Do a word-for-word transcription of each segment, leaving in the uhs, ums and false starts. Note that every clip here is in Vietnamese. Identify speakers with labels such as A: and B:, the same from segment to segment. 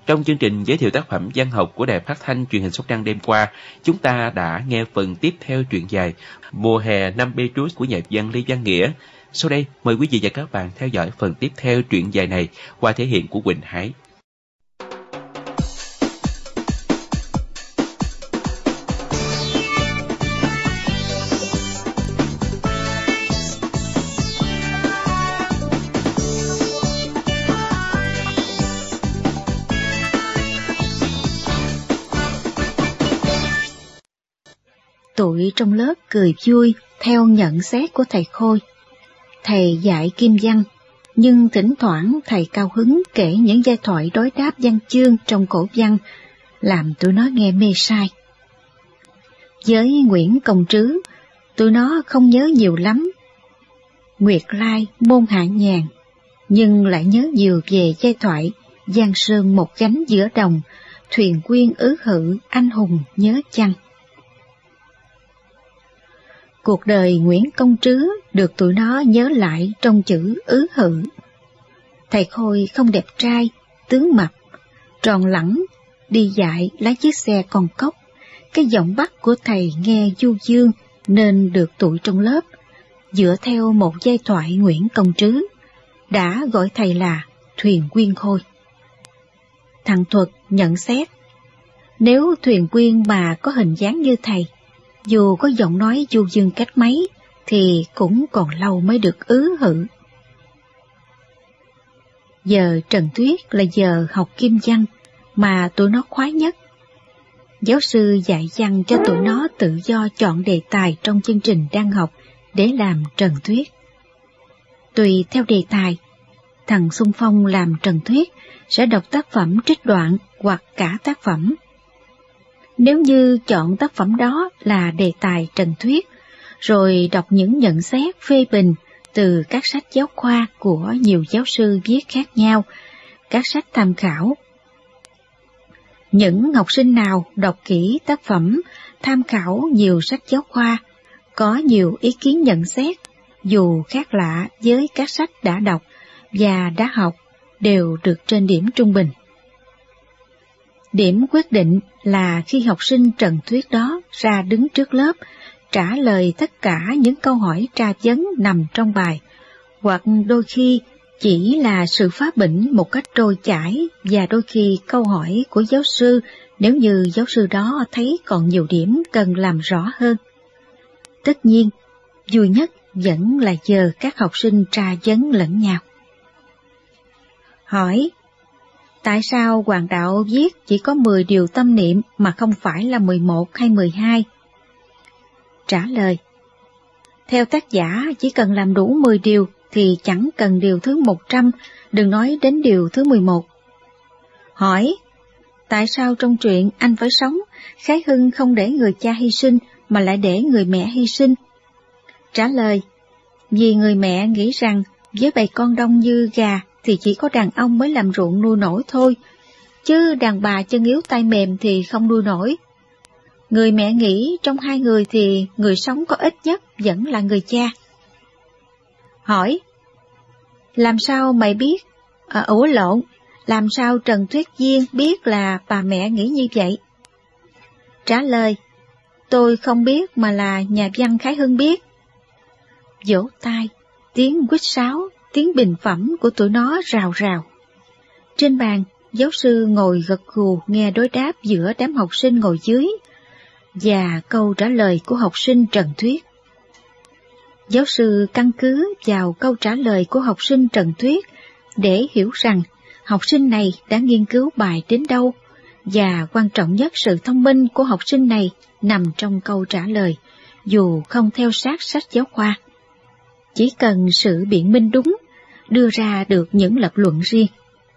A: Trong chương trình giới thiệu tác phẩm văn học của Đài Phát thanh Truyền hình Sóc Trăng đêm qua, chúng ta đã nghe phần tiếp theo truyện dài Mùa hè năm Petrus của nhà văn Lê Văn Nghĩa. Sau đây, mời quý vị và các bạn theo dõi phần tiếp theo truyện dài này qua thể hiện của Quỳnh Hải.
B: Tụi trong lớp cười vui theo nhận xét của thầy Khôi. Thầy dạy kim văn, nhưng thỉnh thoảng thầy cao hứng kể những giai thoại đối đáp văn chương trong cổ văn, làm tụi nó nghe mê sai. Với Nguyễn Công Trứ, tụi nó không nhớ nhiều lắm. Nguyệt Lai, môn hạ nhàn, nhưng lại nhớ nhiều về giai thoại Giang Sơn một gánh giữa đồng, Thuyền Quyên ứ hự, anh hùng nhớ chăng. Cuộc đời Nguyễn Công Trứ được tụi nó nhớ lại trong chữ ứ hự. Thầy Khôi không đẹp trai, tướng mập, tròn lẳng, đi dạy lái chiếc xe con cốc. Cái giọng Bắc của thầy nghe du dương nên được tụi trong lớp, dựa theo một giai thoại Nguyễn Công Trứ, đã gọi thầy là Thuyền Quyên Khôi. Thằng Thuật nhận xét, nếu Thuyền Quyên mà có hình dáng như thầy, dù có giọng nói du dương cách mấy, thì cũng còn lâu mới được ứ hự. Giờ Trần Tuyết là giờ học kim văn mà tụi nó khoái nhất. Giáo sư dạy văn cho tụi nó tự do chọn đề tài trong chương trình đang học để làm Trần Tuyết. Tùy theo đề tài, thằng Xuân Phong làm Trần Tuyết sẽ đọc tác phẩm trích đoạn hoặc cả tác phẩm. Nếu như chọn tác phẩm đó là đề tài Trần Thuyết, rồi đọc những nhận xét phê bình từ các sách giáo khoa của nhiều giáo sư viết khác nhau, các sách tham khảo. Những học sinh nào đọc kỹ tác phẩm, tham khảo nhiều sách giáo khoa, có nhiều ý kiến nhận xét, dù khác lạ với các sách đã đọc và đã học, đều được trên điểm trung bình. Điểm quyết định là khi học sinh Trần Thuyết đó ra đứng trước lớp, trả lời tất cả những câu hỏi tra vấn nằm trong bài, hoặc đôi khi chỉ là sự phá bỉnh một cách trôi chảy, và đôi khi câu hỏi của giáo sư nếu như giáo sư đó thấy còn nhiều điểm cần làm rõ hơn. Tất nhiên, vui nhất vẫn là giờ các học sinh tra vấn lẫn nhau. Hỏi: tại sao Hoàng Đạo viết chỉ có mười điều tâm niệm mà không phải là mười một hay mười hai? Trả lời: theo tác giả chỉ cần làm đủ mười điều thì chẳng cần điều thứ một trăm, đừng nói đến điều thứ mười một. Hỏi: tại sao trong truyện Anh Phải Sống, Khái Hưng không để người cha hy sinh mà lại để người mẹ hy sinh? Trả lời: vì người mẹ nghĩ rằng với bầy con đông như gà thì chỉ có đàn ông mới làm ruộng nuôi nổi thôi, chứ đàn bà chân yếu tay mềm thì không nuôi nổi. Người mẹ nghĩ trong hai người thì người sống có ít nhất vẫn là người cha. Hỏi: làm sao mày biết? À, ủa lộn, làm sao Trần Tuyết Duyên biết là bà mẹ nghĩ như vậy? Trả lời: tôi không biết mà là nhà văn Khái Hưng biết. Vỗ tay, tiếng huýt sáo, tiếng bình phẩm của tụi nó rào rào. Trên bàn, giáo sư ngồi gật gù nghe đối đáp giữa đám học sinh ngồi dưới, và câu trả lời của học sinh Trần Thuyết. Giáo sư căn cứ vào câu trả lời của học sinh Trần Thuyết để hiểu rằng học sinh này đã nghiên cứu bài đến đâu, và quan trọng nhất sự thông minh của học sinh này nằm trong câu trả lời, dù không theo sát sách giáo khoa. Chỉ cần sự biện minh đúng, đưa ra được những lập luận riêng.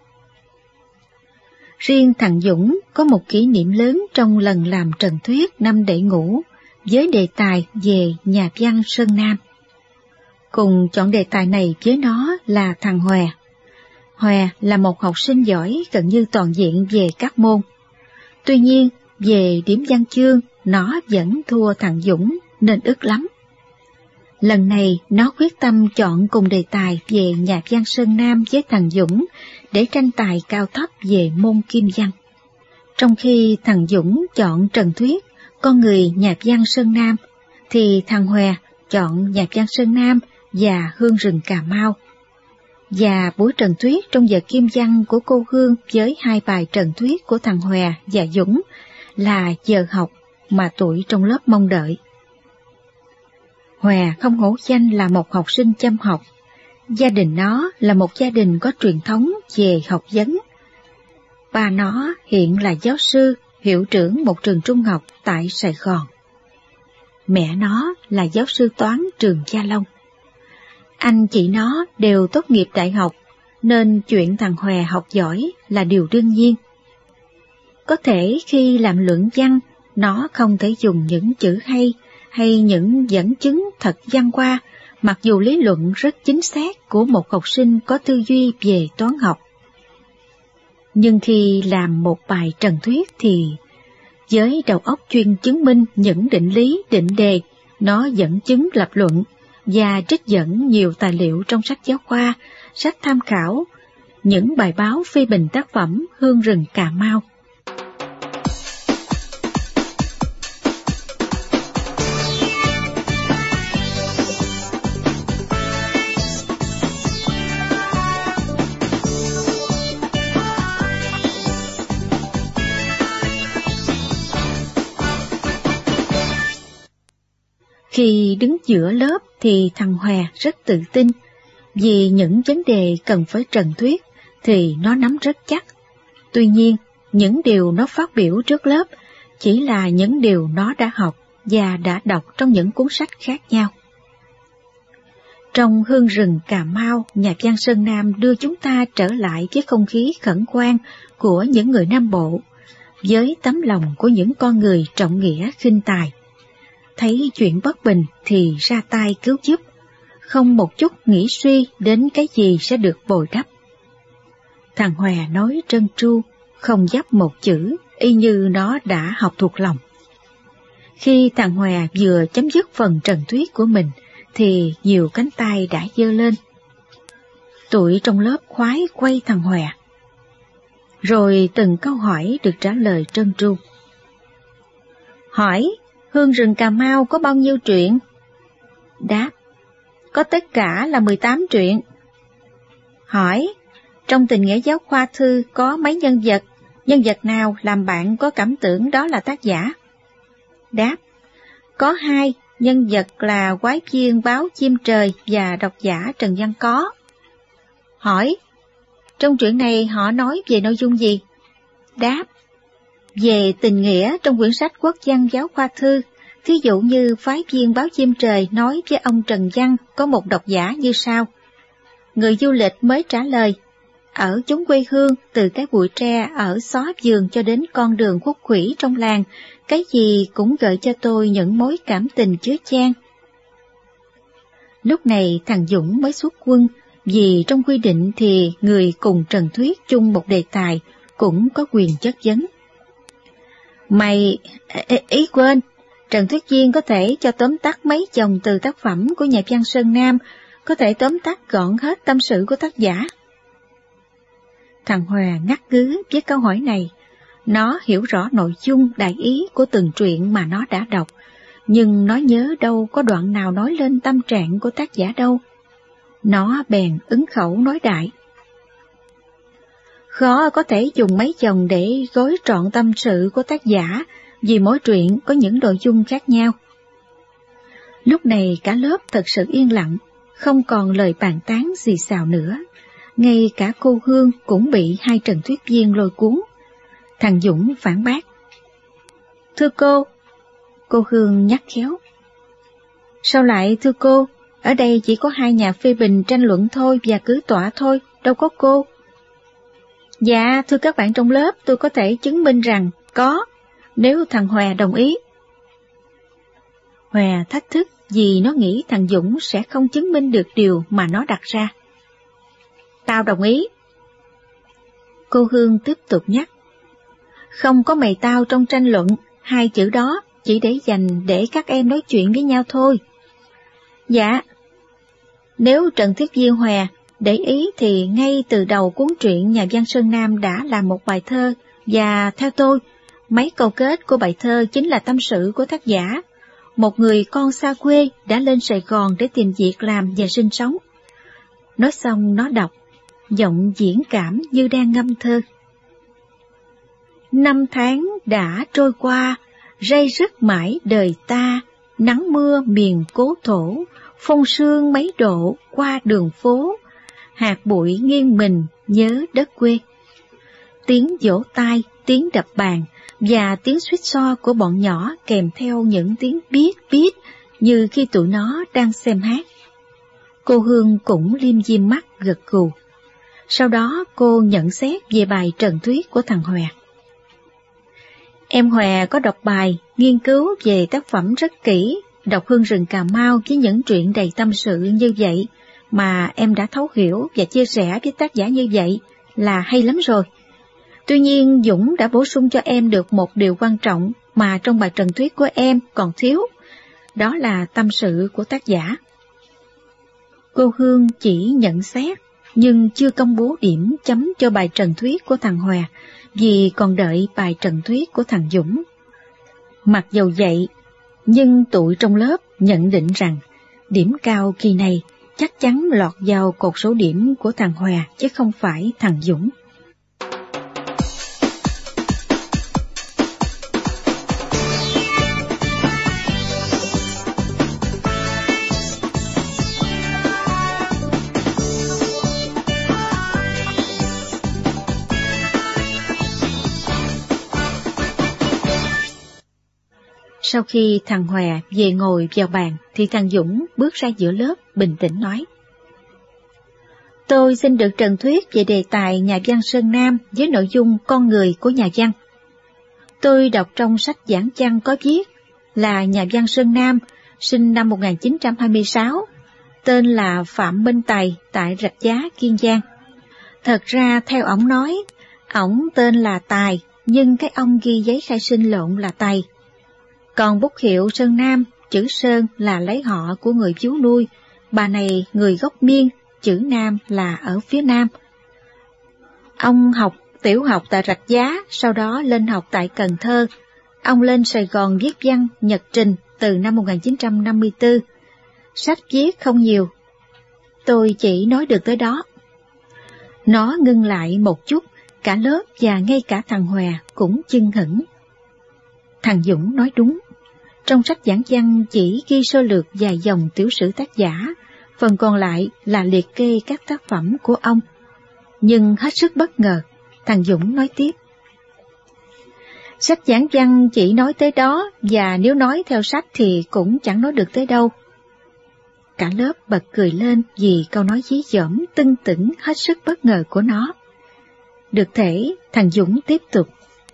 B: Riêng thằng Dũng có một kỷ niệm lớn trong lần làm Trần Thuyết năm đệ ngũ với đề tài về nhà văn Sơn Nam. Cùng chọn đề tài này với nó là thằng Hòe. Hòe là một học sinh giỏi gần như toàn diện về các môn. Tuy nhiên, về điểm văn chương, nó vẫn thua thằng Dũng nên ức lắm. Lần này nó quyết tâm chọn cùng đề tài về nhà văn Sơn Nam với thằng Dũng để tranh tài cao thấp về môn kim văn. Trong khi thằng Dũng chọn Trần Thuyết, con người nhà văn Sơn Nam, thì thằng Hòe chọn nhà văn Sơn Nam và Hương rừng Cà Mau. Và buổi Trần Thuyết trong giờ kim văn của cô Hương với hai bài Trần Thuyết của thằng Hòe và Dũng là giờ học mà tụi trong lớp mong đợi. Hòe không hổ danh là một học sinh chăm học. Gia đình nó là một gia đình có truyền thống về học vấn. Ba nó hiện là giáo sư, hiệu trưởng một trường trung học tại Sài Gòn. Mẹ nó là giáo sư toán trường Gia Long. Anh chị nó đều tốt nghiệp đại học, nên chuyện thằng Hòe học giỏi là điều đương nhiên. Có thể khi làm luận văn, nó không thể dùng những chữ hay hay những dẫn chứng thật văn qua, mặc dù lý luận rất chính xác của một học sinh có tư duy về toán học. Nhưng khi làm một bài Trần Thuyết thì, với đầu óc chuyên chứng minh những định lý, định đề, nó dẫn chứng lập luận và trích dẫn nhiều tài liệu trong sách giáo khoa, sách tham khảo, những bài báo phê bình tác phẩm Hương rừng Cà Mau. Khi đứng giữa lớp thì thằng Hòe rất tự tin, vì những vấn đề cần phải Trần Thuyết thì nó nắm rất chắc. Tuy nhiên, những điều nó phát biểu trước lớp chỉ là những điều nó đã học và đã đọc trong những cuốn sách khác nhau. Trong Hương rừng Cà Mau, nhà văn Sơn Nam đưa chúng ta trở lại với không khí khẩn khoan của những người Nam Bộ, với tấm lòng của những con người trọng nghĩa khinh tài. Thấy chuyện bất bình thì ra tay cứu giúp, không một chút nghĩ suy đến cái gì sẽ được bồi đắp. Thằng Hòe nói trơn tru, không dấp một chữ, y như nó đã học thuộc lòng. Khi thằng Hòe vừa chấm dứt phần Trần Thuyết của mình, thì nhiều cánh tay đã giơ lên. Tụi trong lớp khoái quay thằng Hòe. Rồi từng câu hỏi được trả lời trơn tru. Hỏi, Hương rừng Cà Mau có bao nhiêu truyện? Đáp, có tất cả là mười tám truyện. Hỏi, trong tình nghĩa giáo khoa thư có mấy nhân vật, nhân vật nào làm bạn có cảm tưởng đó là tác giả? Đáp, có hai, nhân vật là quái viên báo chim trời và độc giả Trần Văn Có. Hỏi, trong truyện này họ nói về nội dung gì? Đáp, về tình nghĩa trong quyển sách quốc văn giáo khoa thư, thí dụ như phái viên báo chim trời nói với ông Trần Văn có một độc giả như sau. Người du lịch mới trả lời, ở chốn quê hương, từ cái bụi tre ở xó vườn cho đến con đường khúc khuỷu trong làng, cái gì cũng gợi cho tôi những mối cảm tình chứa chan. Lúc này thằng Dũng mới xuất quân, vì trong quy định thì người cùng Trần Thuyết chung một đề tài cũng có quyền chất vấn. Mày, ý quên, Trần Thuyết Viên có thể cho tóm tắt mấy dòng từ tác phẩm của nhà văn Sơn Nam, có thể tóm tắt gọn hết tâm sự của tác giả. Thằng Hòe ngắt ngứ với câu hỏi này. Nó hiểu rõ nội dung đại ý của từng truyện mà nó đã đọc, nhưng nó nhớ đâu có đoạn nào nói lên tâm trạng của tác giả đâu. Nó bèn ứng khẩu nói đại. Khó có thể dùng mấy dòng để gói trọn tâm sự của tác giả, vì mỗi truyện có những nội dung khác nhau. Lúc này cả lớp thật sự yên lặng, không còn lời bàn tán xì xào nữa. Ngay cả cô Hương cũng bị hai Trần Thuyết Viên lôi cuốn. Thằng Dũng phản bác. Thưa cô, cô Hương nhắc khéo. Sao lại thưa cô, ở đây chỉ có hai nhà phê bình tranh luận thôi và cứ tọa thôi, đâu có cô. Dạ, thưa các bạn trong lớp, tôi có thể chứng minh rằng có, nếu thằng Hòe đồng ý. Hòe thách thức vì nó nghĩ thằng Dũng sẽ không chứng minh được điều mà nó đặt ra. Tao đồng ý. Cô Hương tiếp tục nhắc. Không có mày tao trong tranh luận, hai chữ đó chỉ để dành để các em nói chuyện với nhau thôi. Dạ. Nếu Trần Thiết Diên Hòe để ý thì ngay từ đầu cuốn truyện Nhà văn Sơn Nam đã là một bài thơ, và theo tôi, mấy câu kết của bài thơ chính là tâm sự của tác giả, một người con xa quê đã lên Sài Gòn để tìm việc làm và sinh sống. Nói xong nó đọc, giọng diễn cảm như đang ngâm thơ. Năm tháng đã trôi qua, ray rứt mãi đời ta, nắng mưa miền cố thổ, phong sương mấy độ qua đường phố, hạt bụi nghiêng mình nhớ đất quê. Tiếng vỗ tay, tiếng đập bàn và tiếng suýt xoa của bọn nhỏ kèm theo những tiếng biết biết như khi tụi nó đang xem hát. Cô Hương cũng liêm diêm mắt gật gù. Sau đó cô nhận xét về bài trần thuyết của thằng Hòe. Em Hòe có đọc bài, nghiên cứu về tác phẩm rất kỹ, đọc Hương rừng Cà Mau với những chuyện đầy tâm sự như vậy mà em đã thấu hiểu và chia sẻ với tác giả như vậy là hay lắm rồi. Tuy nhiên Dũng đã bổ sung cho em được một điều quan trọng mà trong bài trần thuyết của em còn thiếu, đó là tâm sự của tác giả. Cô Hương chỉ nhận xét nhưng chưa công bố điểm chấm cho bài trần thuyết của thằng Hòe vì còn đợi bài trần thuyết của thằng Dũng. Mặc dầu vậy, nhưng tụi trong lớp nhận định rằng điểm cao kỳ này chắc chắn lọt vào cột số điểm của thằng Hòe chứ không phải thằng Dũng. Sau khi thằng Hòe về ngồi vào bàn thì thằng Dũng bước ra giữa lớp bình tĩnh nói: Tôi xin được trần thuyết về đề tài nhà văn Sơn Nam với nội dung con người của nhà văn. Tôi đọc trong sách giảng văn có viết là nhà văn Sơn Nam sinh năm một nghìn chín trăm hai mươi sáu, tên là Phạm Minh Tài tại Rạch Giá, Kiên Giang. Thật ra theo ổng nói, ổng tên là Tài, nhưng cái ông ghi giấy khai sinh lộn là Tài. Còn bút hiệu Sơn Nam, chữ Sơn là lấy họ của người chú nuôi, bà này người gốc Miên, chữ Nam là ở phía Nam. Ông học tiểu học tại Rạch Giá, sau đó lên học tại Cần Thơ. Ông lên Sài Gòn viết văn, nhật trình từ năm một nghìn chín trăm năm mươi tư. Sách viết không nhiều, tôi chỉ nói được tới đó. Nó ngưng lại một chút, cả lớp và ngay cả thằng Hòe cũng chưng hửng. Thằng Dũng nói đúng. Trong sách giảng văn chỉ ghi sơ lược vài dòng tiểu sử tác giả, phần còn lại là liệt kê các tác phẩm của ông. Nhưng hết sức bất ngờ, thằng Dũng nói tiếp. Sách giảng văn chỉ nói tới đó, và nếu nói theo sách thì cũng chẳng nói được tới đâu. Cả lớp bật cười lên vì câu nói dí dỏm tưng tửng hết sức bất ngờ của nó. Được thể, thằng Dũng tiếp tục.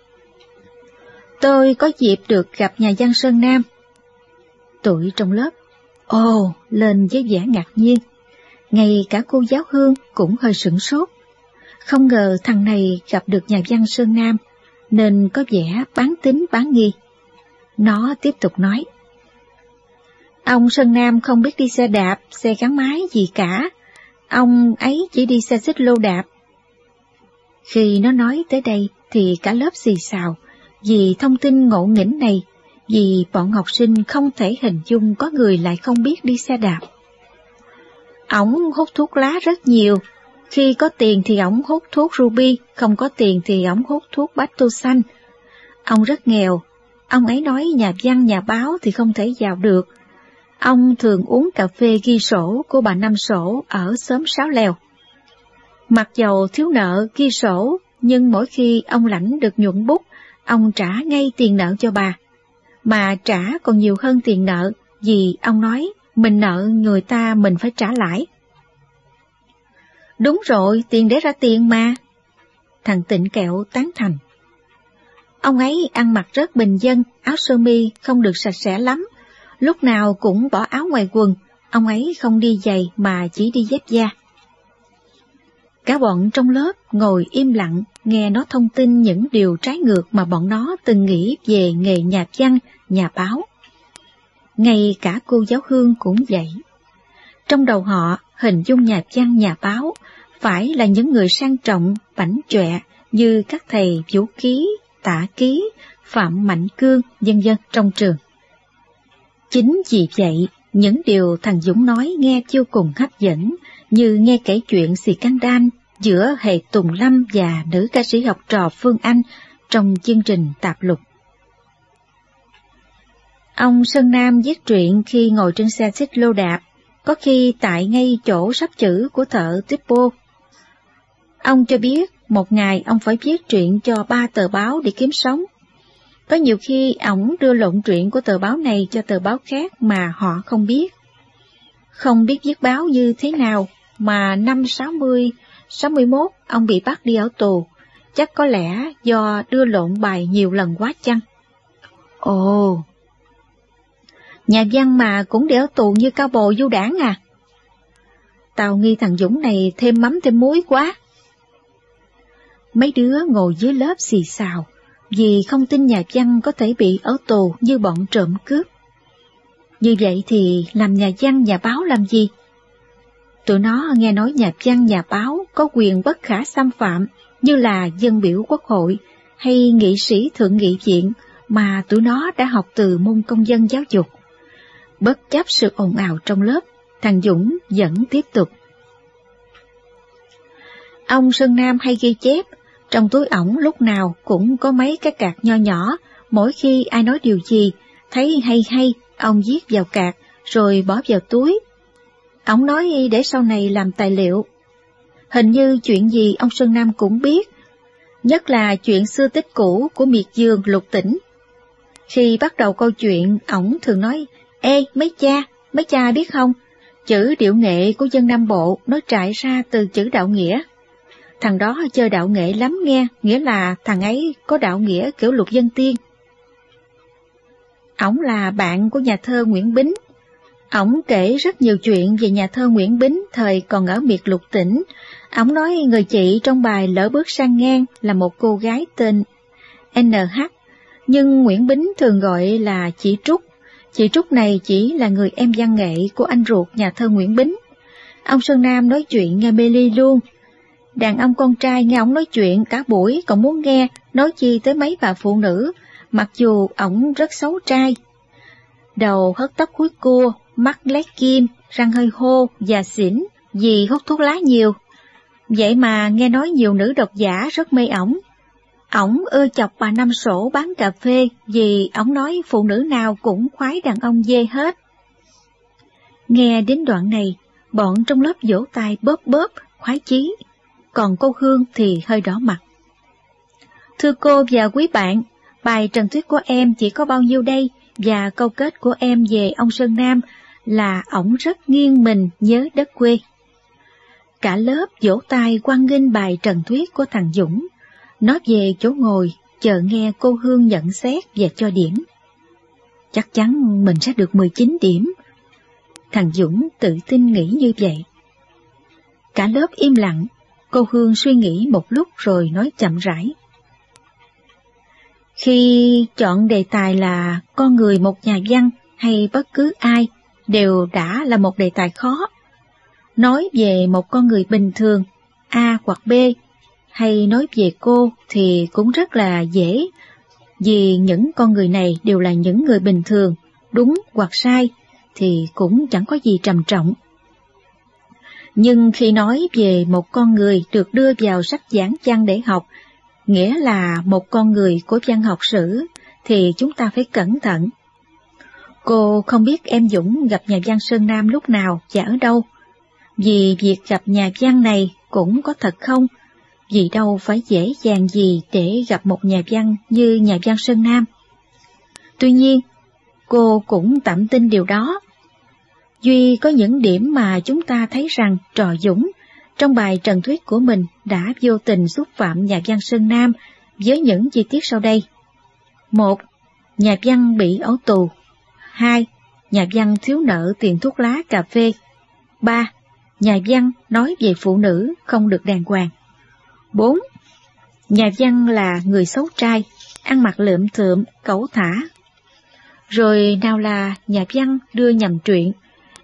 B: Tôi có dịp được gặp nhà văn Sơn Nam. Tụi trong lớp ồ lên với vẻ ngạc nhiên. Ngay cả cô giáo Hương cũng hơi sửng sốt. Không ngờ thằng này gặp được nhà văn Sơn Nam, nên có vẻ bán tín bán nghi. Nó tiếp tục nói. Ông Sơn Nam không biết đi xe đạp, xe gắn máy gì cả. Ông ấy chỉ đi xe xích lô đạp. Khi nó nói tới đây thì cả lớp xì xào vì thông tin ngộ nghĩnh này, vì bọn học sinh không thể hình dung có người lại không biết đi xe đạp. Ổng hút thuốc lá rất nhiều, khi có tiền thì ổng hút thuốc ruby, không có tiền thì ổng hút thuốc bách tô xanh. Ông rất nghèo, ông ấy nói nhà văn nhà báo thì không thể vào được. Ông thường uống cà phê ghi sổ của bà Năm Sổ ở xóm Sáo Lèo. Mặc dầu thiếu nợ ghi sổ, nhưng mỗi khi ông lãnh được nhuận bút, ông trả ngay tiền nợ cho bà, mà trả còn nhiều hơn tiền nợ, vì ông nói mình nợ người ta mình phải trả lãi. Đúng rồi, tiền để ra tiền mà. Thằng Tịnh Kẹo tán thành. Ông ấy ăn mặc rất bình dân, áo sơ mi không được sạch sẽ lắm, lúc nào cũng bỏ áo ngoài quần, ông ấy không đi giày mà chỉ đi dép da. Cả bọn trong lớp ngồi im lặng nghe nó thông tin những điều trái ngược mà bọn nó từng nghĩ về nghề nhà văn, nhà báo. Ngay cả cô giáo Hương cũng vậy. Trong đầu họ, hình dung nhà văn nhà báo phải là những người sang trọng, bảnh chọe như các thầy Vũ Ký, Tả Ký, Phạm Mạnh Cương, vân vân trong trường. Chính vì vậy, những điều thằng Dũng nói nghe vô cùng hấp dẫn, như nghe kể chuyện xì căng đan giữa Hệ Tùng Lâm và nữ ca sĩ học trò Phương Anh trong chương trình tạp lục. Ông Sơn Nam viết truyện khi ngồi trên xe xích lô đạp, có khi tại ngay chỗ sắp chữ của thợ typo. Ông cho biết một ngày ông phải viết truyện cho ba tờ báo để kiếm sống. Có nhiều khi ổng đưa lộn truyện của tờ báo này cho tờ báo khác mà họ không biết. Không biết viết báo như thế nào mà năm sáu mươi, sáu mươi mốt ông bị bắt đi ở tù, chắc có lẽ do đưa lộn bài nhiều lần quá chăng? Ồ, nhà văn mà cũng để ở tù như cao bồi du đảng à? Tao nghi thằng Dũng này thêm mắm thêm muối quá. Mấy đứa ngồi dưới lớp xì xào, vì không tin nhà văn có thể bị ở tù như bọn trộm cướp. Như vậy thì làm nhà văn nhà báo làm gì? Tụi nó nghe nói nhà văn nhà báo có quyền bất khả xâm phạm như là dân biểu quốc hội hay nghị sĩ thượng nghị viện mà tụi nó đã học từ môn công dân giáo dục. Bất chấp sự ồn ào trong lớp, thằng Dũng vẫn tiếp tục. Ông Sơn Nam hay ghi chép, trong túi ổng lúc nào cũng có mấy cái cạc nho nhỏ, mỗi khi ai nói điều gì, thấy hay hay, ông viết vào cạc rồi bỏ vào túi. Ổng nói để sau này làm tài liệu. Hình như chuyện gì ông Sơn Nam cũng biết, nhất là chuyện xưa tích cũ của miệt vườn Lục Tỉnh. Khi bắt đầu câu chuyện, ổng thường nói, ê mấy cha, mấy cha biết không, chữ điệu nghệ của dân Nam Bộ nó trải ra từ chữ đạo nghĩa. Thằng đó chơi đạo nghệ lắm nghe, nghĩa là thằng ấy có đạo nghĩa kiểu Lục Vân Tiên. Ổng là bạn của nhà thơ Nguyễn Bính. Ổng kể rất nhiều chuyện về nhà thơ Nguyễn Bính thời còn ở miệt Lục Tỉnh. Ổng nói người chị trong bài Lỡ Bước Sang Ngang là một cô gái tên en hát, nhưng Nguyễn Bính thường gọi là chị Trúc. Chị Trúc này chỉ là người em văn nghệ của anh ruột nhà thơ Nguyễn Bính. Ông Sơn Nam nói chuyện nghe mê ly luôn. Đàn ông con trai nghe ổng nói chuyện cả buổi còn muốn nghe, nói chi tới mấy bà phụ nữ, mặc dù ổng rất xấu trai. Đầu hớt tóc húi cua, mắt lét kim, răng hơi hô, già xỉn, vì hút thuốc lá nhiều. Vậy mà nghe nói nhiều nữ độc giả rất mê ổng. Ổng ưa chọc bà Năm Sổ bán cà phê vì ổng nói phụ nữ nào cũng khoái đàn ông dê hết. Nghe đến đoạn này, bọn trong lớp vỗ tay bóp bóp, khoái chí. Còn cô Hương thì hơi đỏ mặt. Thưa cô và quý bạn, bài trần thuyết của em chỉ có bao nhiêu đây, và câu kết của em về ông Sơn Nam là ổng rất nghiêng mình nhớ đất quê. Cả lớp vỗ tay hoan nghênh bài trần thuyết của thằng Dũng. Nó về chỗ ngồi, chờ nghe cô Hương nhận xét và cho điểm. Chắc chắn mình sẽ được mười chín điểm. Thằng Dũng tự tin nghĩ như vậy. Cả lớp im lặng. Cô Hương suy nghĩ một lúc rồi nói chậm rãi. Khi chọn đề tài là con người một nhà văn hay bất cứ ai đều đã là một đề tài khó. Nói về một con người bình thường, A hoặc B, hay nói về cô thì cũng rất là dễ, vì những con người này đều là những người bình thường, đúng hoặc sai thì cũng chẳng có gì trầm trọng. Nhưng khi nói về một con người được đưa vào sách giảng văn để học, nghĩa là một con người của văn học sử, thì chúng ta phải cẩn thận. Cô không biết em Dũng gặp nhà văn Sơn Nam lúc nào và ở đâu, vì việc gặp nhà văn này cũng có thật không, vì đâu phải dễ dàng gì để gặp một nhà văn như nhà văn Sơn Nam. Tuy nhiên, cô cũng tạm tin điều đó. Duy có những điểm mà chúng ta thấy rằng Trò Dũng trong bài trần thuyết của mình đã vô tình xúc phạm nhà văn Sơn Nam với những chi tiết sau đây. Một, nhà văn bị ở tù. Hai, nhà văn thiếu nợ tiền thuốc lá cà phê. Ba, nhà văn nói về phụ nữ không được đàng hoàng. Bốn, nhà văn là người xấu trai, ăn mặc lượm thượm, cẩu thả. Rồi nào là nhà văn đưa nhầm truyện,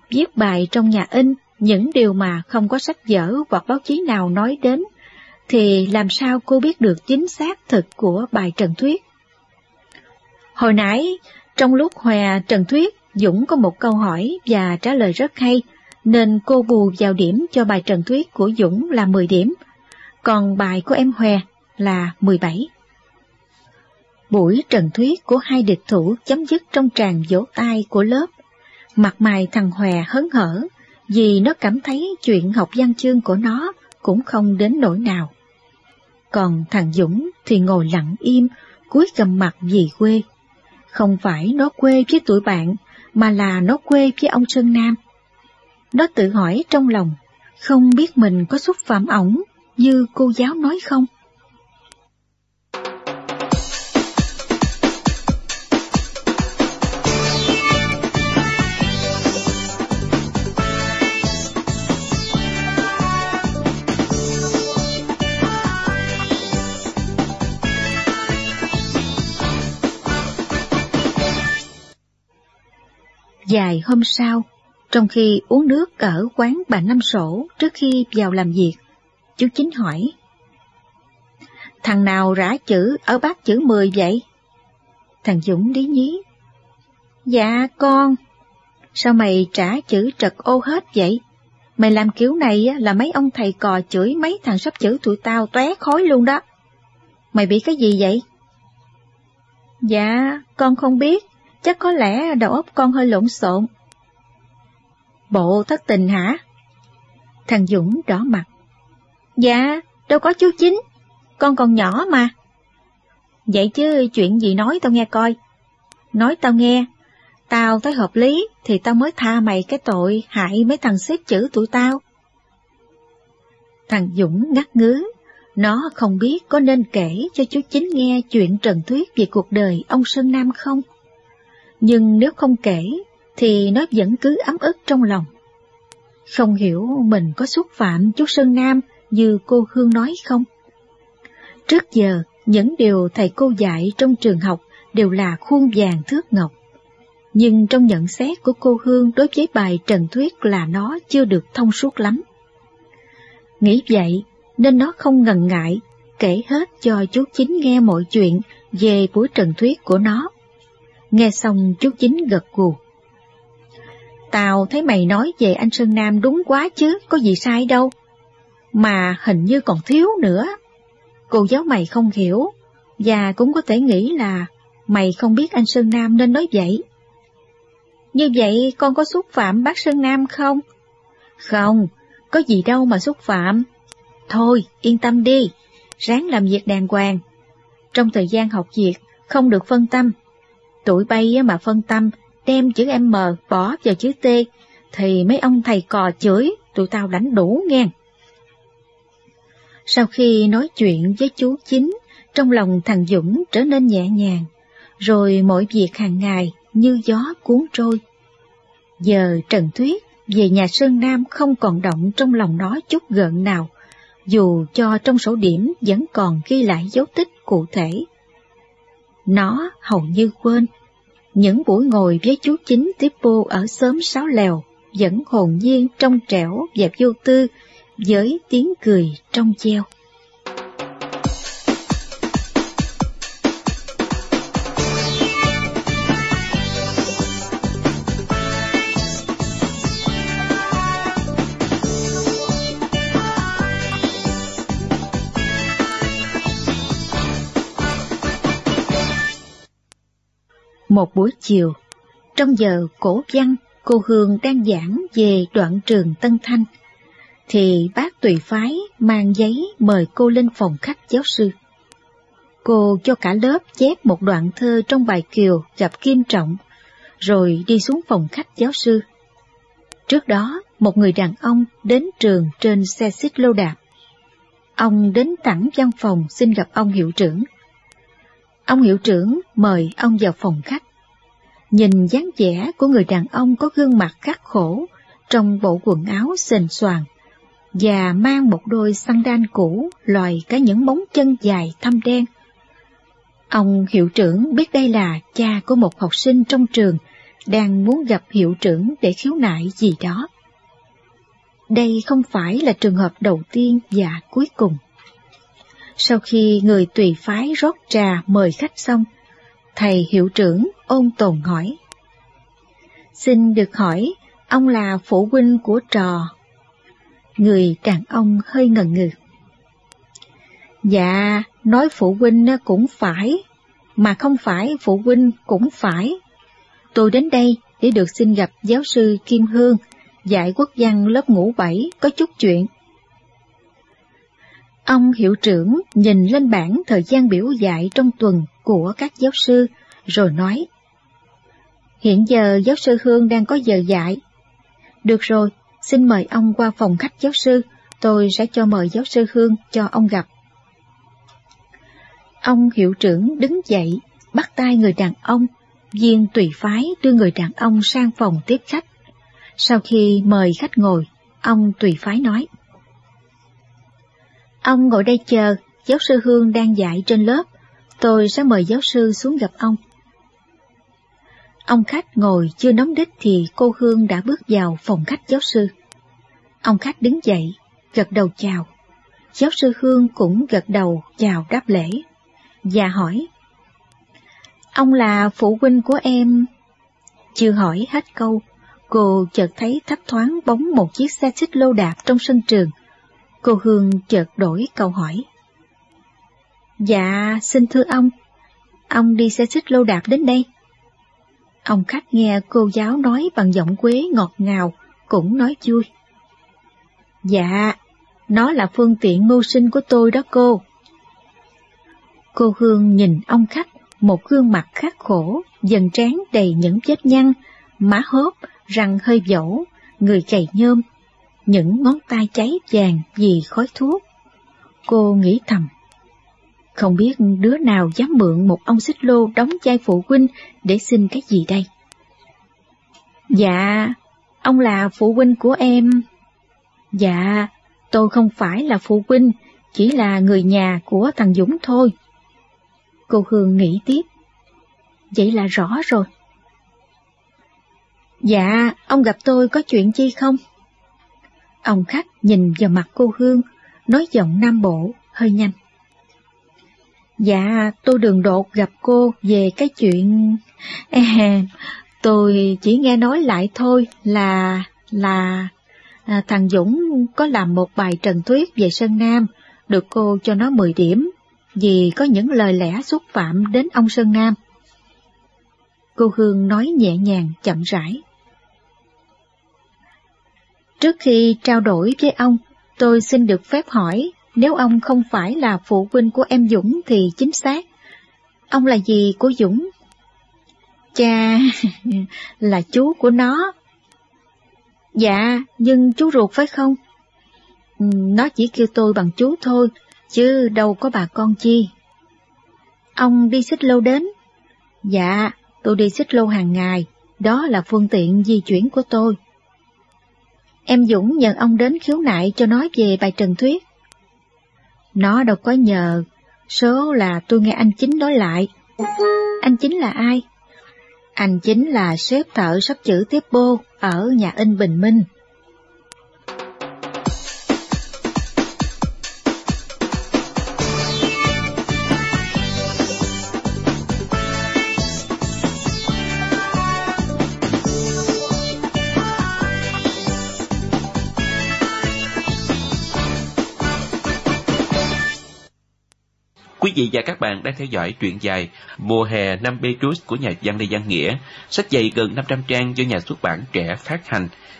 B: viết bài trong nhà in, những điều mà không có sách vở hoặc báo chí nào nói đến, thì làm sao cô biết được chính xác thực của bài Trần Thuyết? Hồi nãy, trong lúc Hòa Trần Thuyết, Dũng có một câu hỏi và trả lời rất hay, nên cô bù vào điểm cho bài Trần Thuyết của Dũng là mười điểm, còn bài của em Hòa là mười bảy. Buổi Trần Thuyết của hai địch thủ chấm dứt trong tràng vỗ tay của lớp. Mặt mày thằng Hòa hớn hở, vì nó cảm thấy chuyện học văn chương của nó cũng không đến nỗi nào. Còn thằng Dũng thì ngồi lặng im, cúi gằm mặt vì quê. Không phải nó quê với tụi bạn, mà là nó quê với ông Sơn Nam. Nó tự hỏi trong lòng, không biết mình có xúc phạm ổng như cô giáo nói không? Vài hôm sau, trong khi uống nước ở quán bà Năm Sổ trước khi vào làm việc, chú Chính hỏi: "Thằng nào rã chữ ở bát chữ mười vậy?" Thằng Dũng lý nhí: "Dạ con." "Sao mày trả chữ trật ô hết vậy? Mày làm kiểu này là mấy ông thầy cò chửi mấy thằng sắp chữ tụi tao tóe khói luôn đó. Mày bị cái gì vậy?" "Dạ, con không biết. Chắc có lẽ đầu óc con hơi lộn xộn." "Bộ thất tình hả?" Thằng Dũng đỏ mặt: "Dạ, đâu có chú Chính, con còn nhỏ mà." "Vậy chứ chuyện gì nói tao nghe coi." "Nói tao nghe, tao thấy hợp lý thì tao mới tha mày cái tội hại mấy thằng xếp chữ tụi tao." Thằng Dũng ngắt ngứ, nó không biết có nên kể cho chú Chính nghe chuyện Trần Thuyết về cuộc đời ông Sơn Nam không. Nhưng nếu không kể, thì nó vẫn cứ ấm ức trong lòng. Không hiểu mình có xúc phạm chú Sơn Nam như cô Hương nói không? Trước giờ, những điều thầy cô dạy trong trường học đều là khuôn vàng thước ngọc. Nhưng trong nhận xét của cô Hương đối với bài Trần Thuyết là nó chưa được thông suốt lắm. Nghĩ vậy, nên nó không ngần ngại kể hết cho chú Chính nghe mọi chuyện về buổi Trần Thuyết của nó. Nghe xong chú Chính gật gù: "Tao thấy mày nói về anh Sơn Nam đúng quá chứ, có gì sai đâu. Mà hình như còn thiếu nữa. Cô giáo mày không hiểu, và cũng có thể nghĩ là mày không biết anh Sơn Nam nên nói vậy." "Như vậy con có xúc phạm bác Sơn Nam không?" "Không, có gì đâu mà xúc phạm. Thôi, yên tâm đi, ráng làm việc đàng hoàng. Trong thời gian học việc, không được phân tâm. Tụi bay mà phân tâm, đem chữ M bỏ vào chữ T, thì mấy ông thầy cò chửi, tụi tao đánh đủ nghe." Sau khi nói chuyện với chú Chính, trong lòng thằng Dũng trở nên nhẹ nhàng, rồi mọi việc hàng ngày như gió cuốn trôi. Giờ Trần Thuyết về nhà Sơn Nam không còn động trong lòng nó chút gợn nào, dù cho trong sổ điểm vẫn còn ghi lại dấu tích cụ thể. Nó hầu như quên, những buổi ngồi với chú Chính tiếp bô ở xóm Sáo Lèo vẫn hồn nhiên trong trẻo và vô tư, với tiếng cười trong treo. Một buổi chiều, trong giờ cổ văn, cô Hương đang giảng về đoạn trường Tân Thanh, thì bác tùy phái mang giấy mời cô lên phòng khách giáo sư. Cô cho cả lớp chép một đoạn thơ trong bài Kiều gặp Kim Trọng, rồi đi xuống phòng khách giáo sư. Trước đó, một người đàn ông đến trường trên xe xích lô đạp. Ông đến thẳng văn phòng xin gặp ông hiệu trưởng. Ông hiệu trưởng mời ông vào phòng khách. Nhìn dáng vẻ của người đàn ông có gương mặt khắc khổ, trong bộ quần áo xềnh xoàng, và mang một đôi sandal cũ loài cả những móng chân dài thâm đen. Ông hiệu trưởng biết đây là cha của một học sinh trong trường, đang muốn gặp hiệu trưởng để khiếu nại gì đó. Đây không phải là trường hợp đầu tiên và cuối cùng. Sau khi người tùy phái rót trà mời khách xong, thầy hiệu trưởng ôn tồn hỏi: "Xin được hỏi, ông là phụ huynh của trò?" Người đàn ông hơi ngần ngừ. "Dạ, nói phụ huynh cũng phải, mà không phải phụ huynh cũng phải. Tôi đến đây để được xin gặp giáo sư Kim Hương, dạy quốc văn lớp ngũ bảy, có chút chuyện." Ông hiệu trưởng nhìn lên bảng thời gian biểu dạy trong tuần của các giáo sư, rồi nói: "Hiện giờ giáo sư Hương đang có giờ dạy. Được rồi, xin mời ông qua phòng khách giáo sư, tôi sẽ cho mời giáo sư Hương cho ông gặp." Ông hiệu trưởng đứng dậy, bắt tay người đàn ông, viên tùy phái đưa người đàn ông sang phòng tiếp khách. Sau khi mời khách ngồi, ông tùy phái nói: "Ông ngồi đây chờ, giáo sư Hương đang dạy trên lớp, tôi sẽ mời giáo sư xuống gặp ông." Ông khách ngồi chưa nóng đít thì cô Hương đã bước vào phòng khách giáo sư. Ông khách đứng dậy, gật đầu chào. Giáo sư Hương cũng gật đầu chào đáp lễ, và hỏi: "Ông là phụ huynh của em?" Chưa hỏi hết câu, cô chợt thấy thấp thoáng bóng một chiếc xe xích lô đạp trong sân trường. Cô Hương chợt đổi câu hỏi: "Dạ, xin thưa ông, ông đi xe xích lô đạp đến đây?" Ông khách nghe cô giáo nói bằng giọng Quế ngọt ngào, cũng nói vui: "Dạ, nó là phương tiện mưu sinh của tôi đó cô." Cô Hương nhìn ông khách, một gương mặt khắc khổ, dần trán đầy những vết nhăn, má hốp, răng hơi vỗ, người gầy nhôm, những ngón tay cháy vàng vì khói thuốc. Cô nghĩ thầm: không biết đứa nào dám mượn một ông xích lô đóng vai phụ huynh để xin cái gì đây? "Dạ, ông là phụ huynh của em." "Dạ, tôi không phải là phụ huynh, chỉ là người nhà của thằng Dũng thôi." Cô Hương nghĩ tiếp: vậy là rõ rồi. "Dạ, ông gặp tôi có chuyện chi không?" Ông khách nhìn vào mặt cô Hương, nói giọng Nam Bộ, hơi nhanh: "Dạ, tôi đường đột gặp cô về cái chuyện... À, tôi chỉ nghe nói lại thôi là... là... À, thằng Dũng có làm một bài trần thuyết về Sơn Nam, được cô cho nó mười điểm, vì có những lời lẽ xúc phạm đến ông Sơn Nam." Cô Hương nói nhẹ nhàng, chậm rãi: "Trước khi trao đổi với ông, tôi xin được phép hỏi, nếu ông không phải là phụ huynh của em Dũng thì chính xác, ông là gì của Dũng?" "Cha, là chú của nó." "Dạ, nhưng chú ruột phải không?" "Nó chỉ kêu tôi bằng chú thôi, chứ đâu có bà con chi." "Ông đi xích lô đến?" "Dạ, tôi đi xích lô hàng ngày, đó là phương tiện di chuyển của tôi." "Em Dũng nhờ ông đến khiếu nại cho nói về bài trần thuyết." "Nó đâu có nhờ, số là tôi nghe anh Chính nói lại." "Anh Chính là ai?" "Anh Chính là sếp thợ sắp chữ tiếp bô ở nhà in Bình Minh."
A: Quý vị và các bạn đang theo dõi truyện dài Mùa hè năm Petrus của nhà văn Lê Văn Nghĩa, sách dày gần năm trăm trang do nhà xuất bản Trẻ phát hành.